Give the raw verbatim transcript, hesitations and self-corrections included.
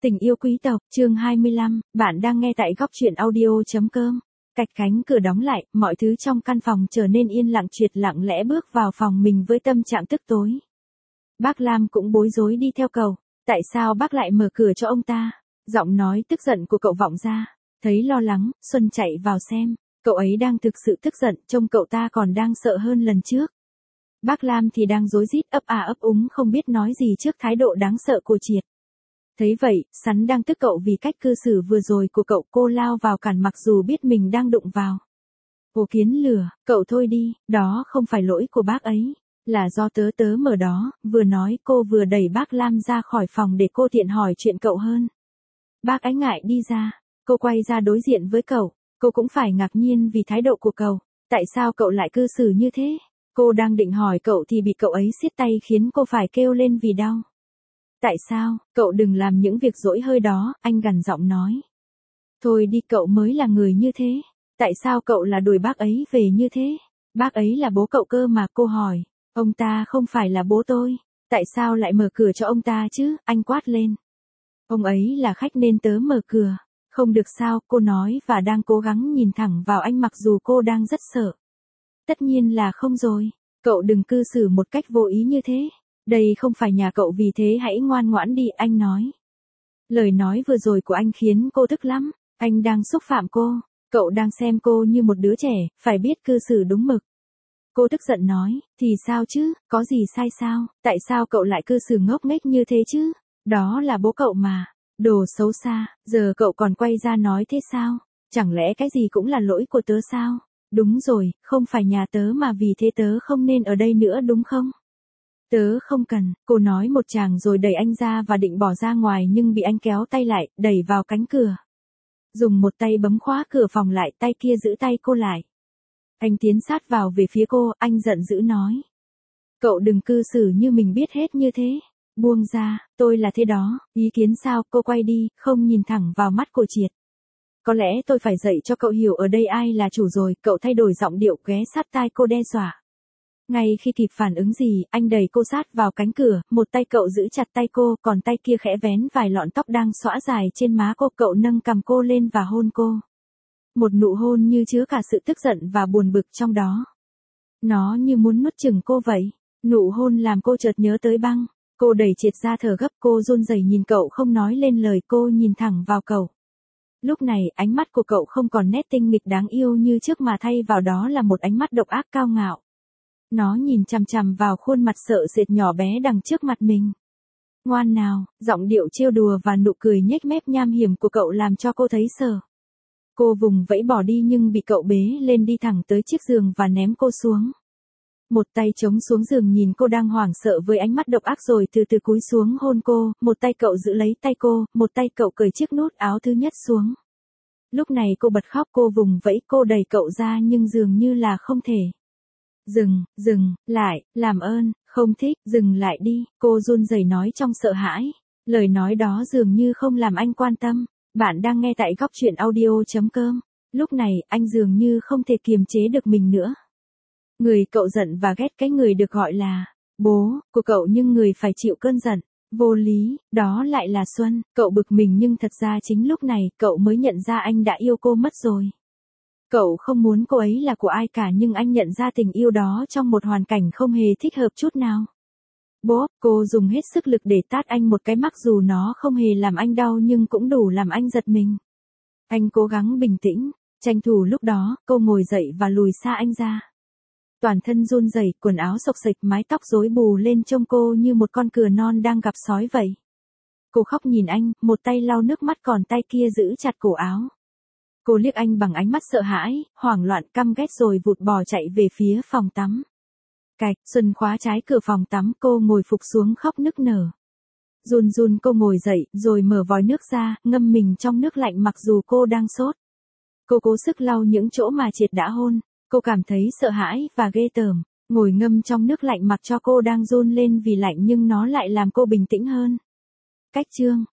Tình yêu quý tộc, chương hai mươi lăm, bạn đang nghe tại góc truyện audio.com. Cạch cánh cửa đóng lại, mọi thứ trong căn phòng trở nên yên lặng, Triệt lặng lẽ bước vào phòng mình với tâm trạng tức tối. Bác Lam cũng bối rối đi theo cậu. Tại sao bác lại mở cửa cho ông ta? Giọng nói tức giận của cậu vọng ra. Thấy lo lắng, Xuân chạy vào xem. Cậu ấy đang thực sự tức giận, trông cậu ta còn đang sợ hơn lần trước. Bác Lam thì đang rối rít ấp à ấp úng không biết nói gì trước thái độ đáng sợ của Triệt. Thấy vậy, Sắn đang tức cậu vì cách cư xử vừa rồi của cậu, cô lao vào cản mặc dù biết mình đang đụng vào. Hồ Kiến Lửa, cậu thôi đi, đó không phải lỗi của bác ấy, là do tớ tớ mở đó, vừa nói cô vừa đẩy bác Lam ra khỏi phòng để cô tiện hỏi chuyện cậu hơn. Bác ấy ngại đi ra, cô quay ra đối diện với cậu, cô cũng phải ngạc nhiên vì thái độ của cậu, tại sao cậu lại cư xử như thế? Cô đang định hỏi cậu thì bị cậu ấy siết tay khiến cô phải kêu lên vì đau. Tại sao, cậu đừng làm những việc dỗi hơi đó, anh gằn giọng nói. Thôi đi, cậu mới là người như thế. Tại sao cậu là đuổi bác ấy về như thế? Bác ấy là bố cậu cơ mà, cô hỏi. Ông ta không phải là bố tôi. Tại sao lại mở cửa cho ông ta chứ, anh quát lên. Ông ấy là khách nên tớ mở cửa. Không được sao, cô nói và đang cố gắng nhìn thẳng vào anh mặc dù cô đang rất sợ. Tất nhiên là không rồi. Cậu đừng cư xử một cách vô ý như thế. Đây không phải nhà cậu, vì thế hãy ngoan ngoãn đi, anh nói. Lời nói vừa rồi của anh khiến cô tức lắm, anh đang xúc phạm cô, cậu đang xem cô như một đứa trẻ, phải biết cư xử đúng mực. Cô tức giận nói, thì sao chứ, có gì sai sao, tại sao cậu lại cư xử ngốc nghếch như thế chứ, đó là bố cậu mà, đồ xấu xa, giờ cậu còn quay ra nói thế sao, chẳng lẽ cái gì cũng là lỗi của tớ sao, đúng rồi, không phải nhà tớ mà vì thế tớ không nên ở đây nữa đúng không? Tớ không cần, cô nói một tràng rồi đẩy anh ra và định bỏ ra ngoài nhưng bị anh kéo tay lại, đẩy vào cánh cửa. Dùng một tay bấm khóa cửa phòng lại, tay kia giữ tay cô lại. Anh tiến sát vào về phía cô, anh giận dữ nói. Cậu đừng cư xử như mình biết hết như thế. Buông ra, tôi là thế đó, ý kiến sao? Cô quay đi, không nhìn thẳng vào mắt của Triệt. Có lẽ tôi phải dạy cho cậu hiểu ở đây ai là chủ rồi, cậu thay đổi giọng điệu ghé sát tai cô đe dọa. Ngay khi kịp phản ứng gì, anh đẩy cô sát vào cánh cửa, một tay cậu giữ chặt tay cô, còn tay kia khẽ vén vài lọn tóc đang xõa dài trên má cô, cậu nâng cằm cô lên và hôn cô. Một nụ hôn như chứa cả sự tức giận và buồn bực trong đó. Nó như muốn nuốt chửng cô vậy. Nụ hôn làm cô chợt nhớ tới băng. Cô đẩy Triệt ra thở gấp, cô run rẩy nhìn cậu không nói lên lời, cô nhìn thẳng vào cậu. Lúc này, ánh mắt của cậu không còn nét tinh nghịch đáng yêu như trước mà thay vào đó là một ánh mắt độc ác cao ngạo. Nó nhìn chằm chằm vào khuôn mặt sợ sệt nhỏ bé đằng trước mặt mình. Ngoan nào, giọng điệu trêu đùa và nụ cười nhếch mép nham hiểm của cậu làm cho cô thấy sợ. Cô vùng vẫy bỏ đi nhưng bị cậu bế lên đi thẳng tới chiếc giường và ném cô xuống. Một tay chống xuống giường nhìn cô đang hoảng sợ với ánh mắt độc ác rồi từ từ cúi xuống hôn cô, một tay cậu giữ lấy tay cô, một tay cậu cởi chiếc nút áo thứ nhất xuống. Lúc này cô bật khóc, cô vùng vẫy, cô đẩy cậu ra nhưng dường như là không thể. Dừng, dừng, lại, làm ơn, không thích, dừng lại đi, cô run rẩy nói trong sợ hãi. Lời nói đó dường như không làm anh quan tâm. Bạn đang nghe tại góc truyện audio.com. Lúc này, anh dường như không thể kiềm chế được mình nữa. Người cậu giận và ghét cái người được gọi là bố của cậu nhưng người phải chịu cơn giận. Vô lý, đó lại là Xuân. Cậu bực mình nhưng thật ra chính lúc này cậu mới nhận ra anh đã yêu cô mất rồi. Cậu không muốn cô ấy là của ai cả nhưng anh nhận ra tình yêu đó trong một hoàn cảnh không hề thích hợp chút nào. Bố, cô dùng hết sức lực để tát anh một cái, mặc dù nó không hề làm anh đau nhưng cũng đủ làm anh giật mình. Anh cố gắng bình tĩnh, tranh thủ lúc đó, cô ngồi dậy và lùi xa anh ra. Toàn thân run rẩy, quần áo xộc xệch, mái tóc rối bù lên trông cô như một con cừu non đang gặp sói vậy. Cô khóc nhìn anh, một tay lau nước mắt còn tay kia giữ chặt cổ áo. Cô liếc anh bằng ánh mắt sợ hãi, hoảng loạn, căm ghét rồi vụt bò chạy về phía phòng tắm. Cạch, Xuân khóa trái cửa phòng tắm, cô ngồi phục xuống khóc nức nở. Run run cô ngồi dậy, rồi mở vòi nước ra, ngâm mình trong nước lạnh mặc dù cô đang sốt. Cô cố sức lau những chỗ mà Triệt đã hôn, cô cảm thấy sợ hãi và ghê tởm, ngồi ngâm trong nước lạnh mặc cho cô đang run lên vì lạnh nhưng nó lại làm cô bình tĩnh hơn. Cách chương